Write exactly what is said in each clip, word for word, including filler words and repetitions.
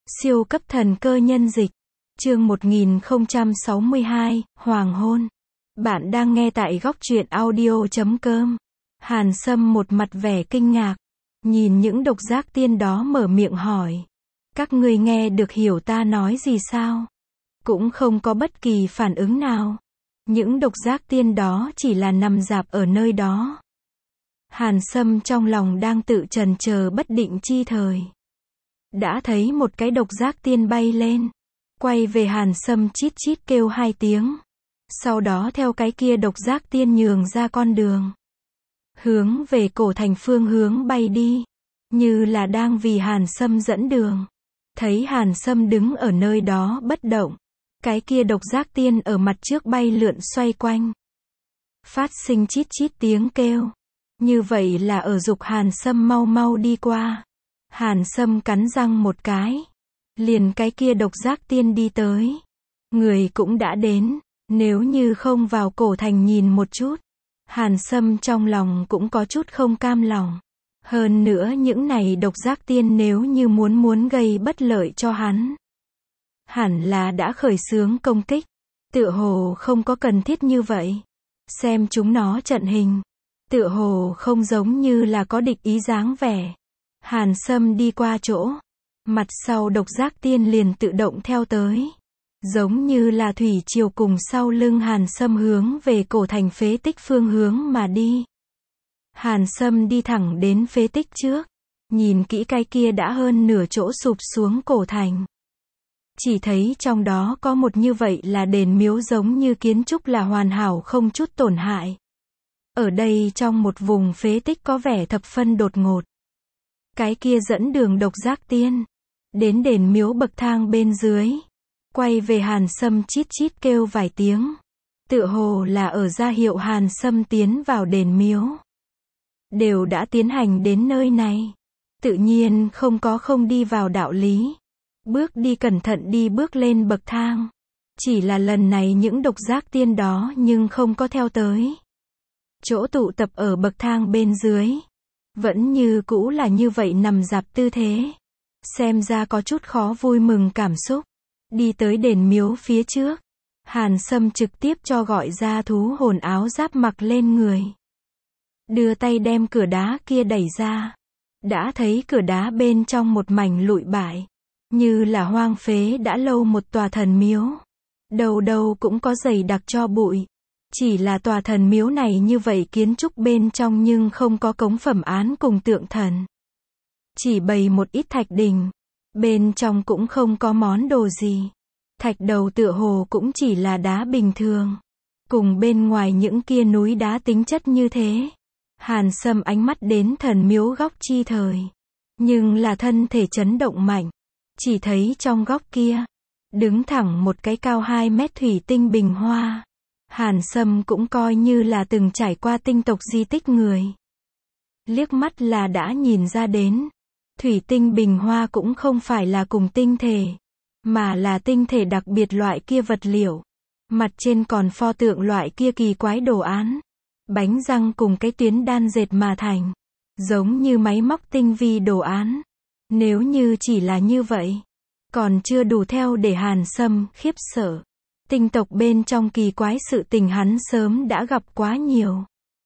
Siêu cấp thần cơ nhân dịch. Chương một nghìn không trăm sáu mươi hai, Hoàng hôn. Bạn đang nghe tại góc truyện audio chấm com. Hàn Sâm một mặt vẻ kinh ngạc, nhìn những độc giác tiên đó mở miệng hỏi. Các ngươi nghe được hiểu ta nói gì sao? Cũng không có bất kỳ phản ứng nào. Những độc giác tiên đó chỉ là nằm rạp ở nơi đó. Hàn Sâm trong lòng đang tự trần chờ bất định chi thời. Đã thấy một cái độc giác tiên bay lên, quay về Hàn Sâm chít chít kêu hai tiếng. Sau đó theo cái kia độc giác tiên nhường ra con đường, hướng về cổ thành phương hướng bay đi, như là đang vì Hàn Sâm dẫn đường. Thấy Hàn Sâm đứng ở nơi đó bất động, cái kia độc giác tiên ở mặt trước bay lượn xoay quanh, phát sinh chít chít tiếng kêu. Như vậy là ở giục Hàn Sâm mau mau đi qua. Hàn Sâm cắn răng một cái, liền cái kia độc giác tiên đi tới. Người cũng đã đến, nếu như không vào cổ thành nhìn một chút. Hàn Sâm trong lòng cũng có chút không cam lòng. Hơn nữa những này độc giác tiên nếu như muốn muốn gây bất lợi cho hắn, hẳn là đã khởi xướng công kích. Tựa hồ không có cần thiết như vậy. Xem chúng nó trận hình, tựa hồ không giống như là có địch ý dáng vẻ. Hàn Sâm đi qua chỗ, mặt sau độc giác tiên liền tự động theo tới. Giống như là thủy triều cùng sau lưng Hàn Sâm hướng về cổ thành phế tích phương hướng mà đi. Hàn Sâm đi thẳng đến phế tích trước, nhìn kỹ cái kia đã hơn nửa chỗ sụp xuống cổ thành. Chỉ thấy trong đó có một như vậy là đền miếu giống như kiến trúc là hoàn hảo không chút tổn hại. Ở đây trong một vùng phế tích có vẻ thập phân đột ngột. Cái kia dẫn đường độc giác tiên, đến đền miếu bậc thang bên dưới, quay về Hàn Sâm chít chít kêu vài tiếng. Tựa hồ là ở ra hiệu Hàn Sâm tiến vào đền miếu. Đều đã tiến hành đến nơi này, tự nhiên không có không đi vào đạo lý. Bước đi cẩn thận đi bước lên bậc thang. Chỉ là lần này những độc giác tiên đó nhưng không có theo tới. Chỗ tụ tập ở bậc thang bên dưới, vẫn như cũ là như vậy nằm rạp tư thế. Xem ra có chút khó vui mừng cảm xúc. Đi tới đền miếu phía trước, Hàn Sâm trực tiếp cho gọi ra thú hồn áo giáp mặc lên người. Đưa tay đem cửa đá kia đẩy ra. Đã thấy cửa đá bên trong một mảnh lụi bại, như là hoang phế đã lâu một tòa thần miếu. Đầu đầu cũng có dày đặc cho bụi. Chỉ là tòa thần miếu này như vậy kiến trúc bên trong nhưng không có cống phẩm án cùng tượng thần. Chỉ bày một ít thạch đình. Bên trong cũng không có món đồ gì. Thạch đầu tựa hồ cũng chỉ là đá bình thường. Cùng bên ngoài những kia núi đá tính chất như thế. Hàn Sâm ánh mắt đến thần miếu góc chi thời. Nhưng là thân thể chấn động mạnh. Chỉ thấy trong góc kia, đứng thẳng một cái cao hai mét thủy tinh bình hoa. Hàn Sâm cũng coi như là từng trải qua tinh tộc di tích người. Liếc mắt là đã nhìn ra đến. Thủy tinh bình hoa cũng không phải là cùng tinh thể, mà là tinh thể đặc biệt loại kia vật liệu. Mặt trên còn pho tượng loại kia kỳ quái đồ án. Bánh răng cùng cái tuyến đan dệt mà thành. Giống như máy móc tinh vi đồ án. Nếu như chỉ là như vậy, còn chưa đủ theo để Hàn Sâm khiếp sợ. Tinh tộc bên trong kỳ quái sự tình hắn sớm đã gặp quá nhiều.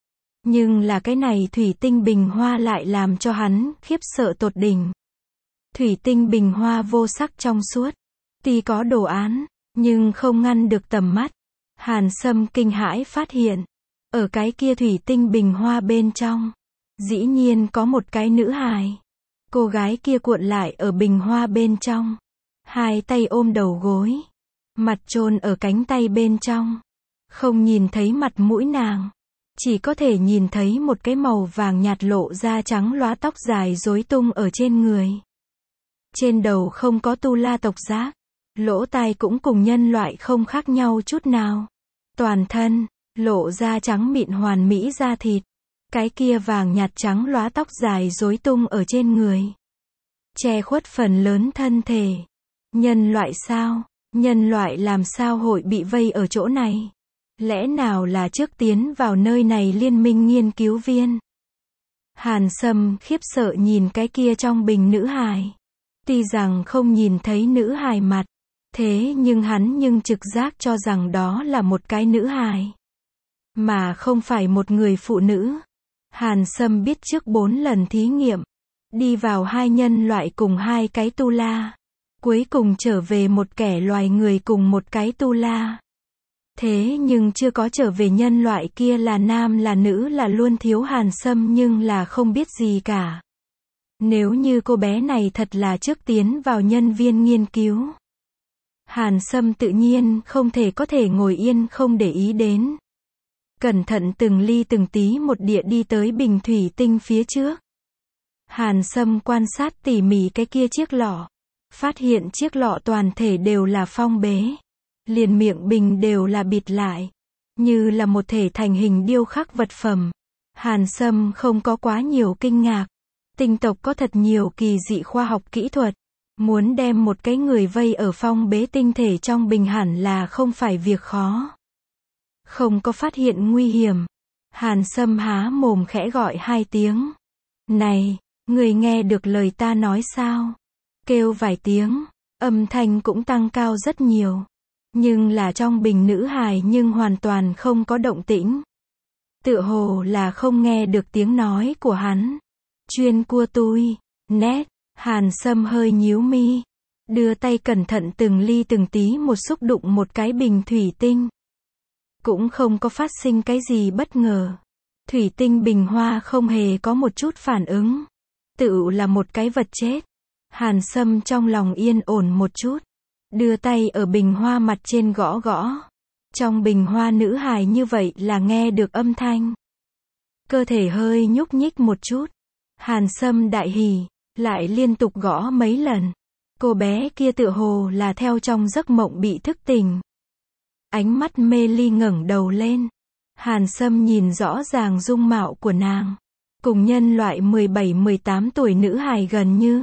Nhưng là cái này thủy tinh bình hoa lại làm cho hắn khiếp sợ tột đỉnh. Thủy tinh bình hoa vô sắc trong suốt, tuy có đồ án, nhưng không ngăn được tầm mắt. Hàn Sâm kinh hãi phát hiện, ở cái kia thủy tinh bình hoa bên trong, dĩ nhiên có một cái nữ hài. Cô gái kia cuộn lại ở bình hoa bên trong, hai tay ôm đầu gối, mặt chôn ở cánh tay bên trong. Không nhìn thấy mặt mũi nàng, chỉ có thể nhìn thấy một cái màu vàng nhạt lộ ra trắng lóa tóc dài rối tung ở trên người. Trên đầu không có tu la tộc giác, lỗ tai cũng cùng nhân loại không khác nhau chút nào. Toàn thân, lộ ra trắng mịn hoàn mỹ da thịt. Cái kia vàng nhạt trắng lóa tóc dài rối tung ở trên người, che khuất phần lớn thân thể. Nhân loại sao? Nhân loại làm sao hội bị vây ở chỗ này? Lẽ nào là trước tiến vào nơi này liên minh nghiên cứu viên? Hàn Sâm khiếp sợ nhìn cái kia trong bình nữ hài. Tuy rằng không nhìn thấy nữ hài mặt, thế nhưng hắn nhưng trực giác cho rằng đó là một cái nữ hài, mà không phải một người phụ nữ. Hàn Sâm biết trước bốn lần thí nghiệm, đi vào hai nhân loại cùng hai cái tu la, cuối cùng trở về một kẻ loài người cùng một cái tu la. Thế nhưng chưa có trở về nhân loại kia là nam là nữ là luôn thiếu Hàn Sâm nhưng là không biết gì cả. Nếu như cô bé này thật là trước tiến vào nhân viên nghiên cứu, Hàn Sâm tự nhiên không thể có thể ngồi yên không để ý đến. Cẩn thận từng ly từng tí một địa đi tới bình thủy tinh phía trước. Hàn Sâm quan sát tỉ mỉ cái kia chiếc lọ, phát hiện chiếc lọ toàn thể đều là phong bế, liền miệng bình đều là bịt lại, như là một thể thành hình điêu khắc vật phẩm. Hàn Sâm không có quá nhiều kinh ngạc. Tinh tộc có thật nhiều kỳ dị khoa học kỹ thuật, muốn đem một cái người vây ở phong bế tinh thể trong bình hẳn là không phải việc khó. Không có phát hiện nguy hiểm, Hàn Sâm há mồm khẽ gọi hai tiếng. Này, người nghe được lời ta nói sao? Kêu vài tiếng, âm thanh cũng tăng cao rất nhiều. Nhưng là trong bình nữ hài nhưng hoàn toàn không có động tĩnh. Tựa hồ là không nghe được tiếng nói của hắn. Chuyên cua tui, nét, Hàn Sâm hơi nhíu mi, đưa tay cẩn thận từng ly từng tí một xúc đụng một cái bình thủy tinh. Cũng không có phát sinh cái gì bất ngờ. Thủy tinh bình hoa không hề có một chút phản ứng. Tự là một cái vật chết. Hàn Sâm trong lòng yên ổn một chút. Đưa tay ở bình hoa mặt trên gõ gõ. Trong bình hoa nữ hài như vậy là nghe được âm thanh. Cơ thể hơi nhúc nhích một chút. Hàn Sâm đại hỉ, lại liên tục gõ mấy lần. Cô bé kia tựa hồ là theo trong giấc mộng bị thức tỉnh. Ánh mắt mê ly ngẩng đầu lên. Hàn Sâm nhìn rõ ràng dung mạo của nàng. Cùng nhân loại mười bảy mười tám tuổi nữ hài gần như.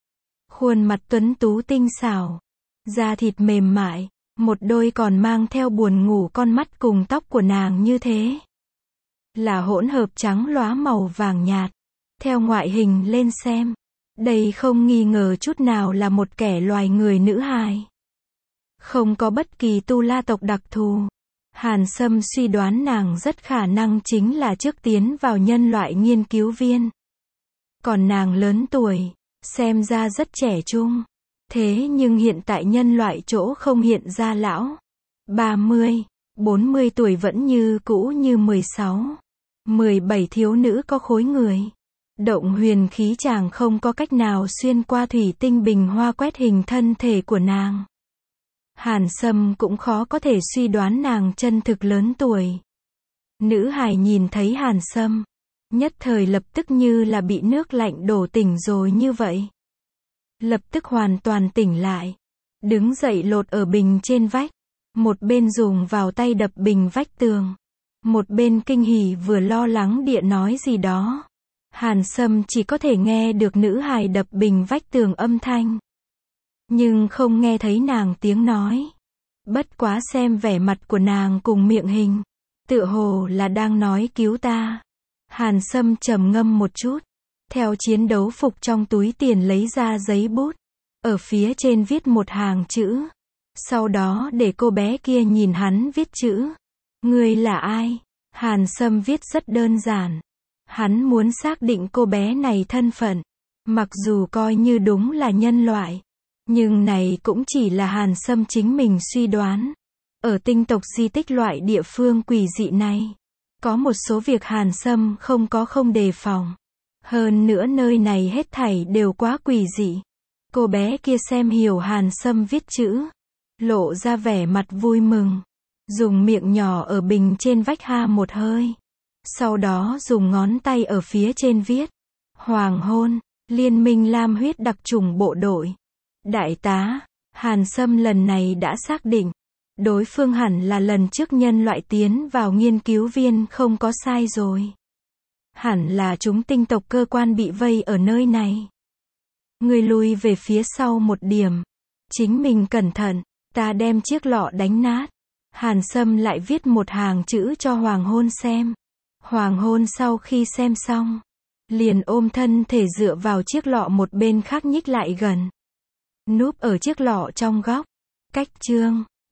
Khuôn mặt tuấn tú tinh xảo. Da thịt mềm mại. Một đôi còn mang theo buồn ngủ con mắt cùng tóc của nàng như thế. Là hỗn hợp trắng lóa màu vàng nhạt. Theo ngoại hình lên xem. Đây không nghi ngờ chút nào là một kẻ loài người nữ hài. Không có bất kỳ tu la tộc đặc thù. Hàn Sâm suy đoán nàng rất khả năng chính là trước tiến vào nhân loại nghiên cứu viên. Còn nàng lớn tuổi, xem ra rất trẻ trung. Thế nhưng hiện tại nhân loại chỗ không hiện ra lão. ba mươi, bốn mươi tuổi vẫn như cũ như mười sáu, mười bảy thiếu nữ có khối người. Động huyền khí chàng không có cách nào xuyên qua thủy tinh bình hoa quét hình thân thể của nàng. Hàn Sâm cũng khó có thể suy đoán nàng chân thực lớn tuổi. Nữ hài nhìn thấy Hàn Sâm, nhất thời lập tức như là bị nước lạnh đổ tỉnh rồi như vậy. Lập tức hoàn toàn tỉnh lại. Đứng dậy lột ở bình trên vách. Một bên dùng vào tay đập bình vách tường. Một bên kinh hỉ vừa lo lắng địa nói gì đó. Hàn Sâm chỉ có thể nghe được nữ hài đập bình vách tường âm thanh. Nhưng không nghe thấy nàng tiếng nói. Bất quá xem vẻ mặt của nàng cùng miệng hình. Tựa hồ là đang nói cứu ta. Hàn Sâm trầm ngâm một chút. Theo chiến đấu phục trong túi tiền lấy ra giấy bút. Ở phía trên viết một hàng chữ. Sau đó để cô bé kia nhìn hắn viết chữ. Ngươi là ai? Hàn Sâm viết rất đơn giản. Hắn muốn xác định cô bé này thân phận. Mặc dù coi như đúng là nhân loại. Nhưng này cũng chỉ là Hàn Sâm chính mình suy đoán. Ở tinh tộc di tích loại địa phương quỷ dị này. Có một số việc Hàn Sâm không có không đề phòng. Hơn nữa nơi này hết thảy đều quá quỷ dị. Cô bé kia xem hiểu Hàn Sâm viết chữ. Lộ ra vẻ mặt vui mừng. Dùng miệng nhỏ ở bình trên vách ha một hơi. Sau đó dùng ngón tay ở phía trên viết. Hoàng hôn, Liên minh Lam huyết đặc chủng bộ đội. Đại tá, Hàn Sâm lần này đã xác định. Đối phương hẳn là lần trước nhân loại tiến vào nghiên cứu viên không có sai rồi. Hẳn là chúng tinh tộc cơ quan bị vây ở nơi này. Người lùi về phía sau một điểm. Chính mình cẩn thận, ta đem chiếc lọ đánh nát. Hàn Sâm lại viết một hàng chữ cho Hoàng hôn xem. Hoàng hôn sau khi xem xong, liền ôm thân thể dựa vào chiếc lọ một bên khác nhích lại gần. Núp ở chiếc lọ trong góc. Cách chương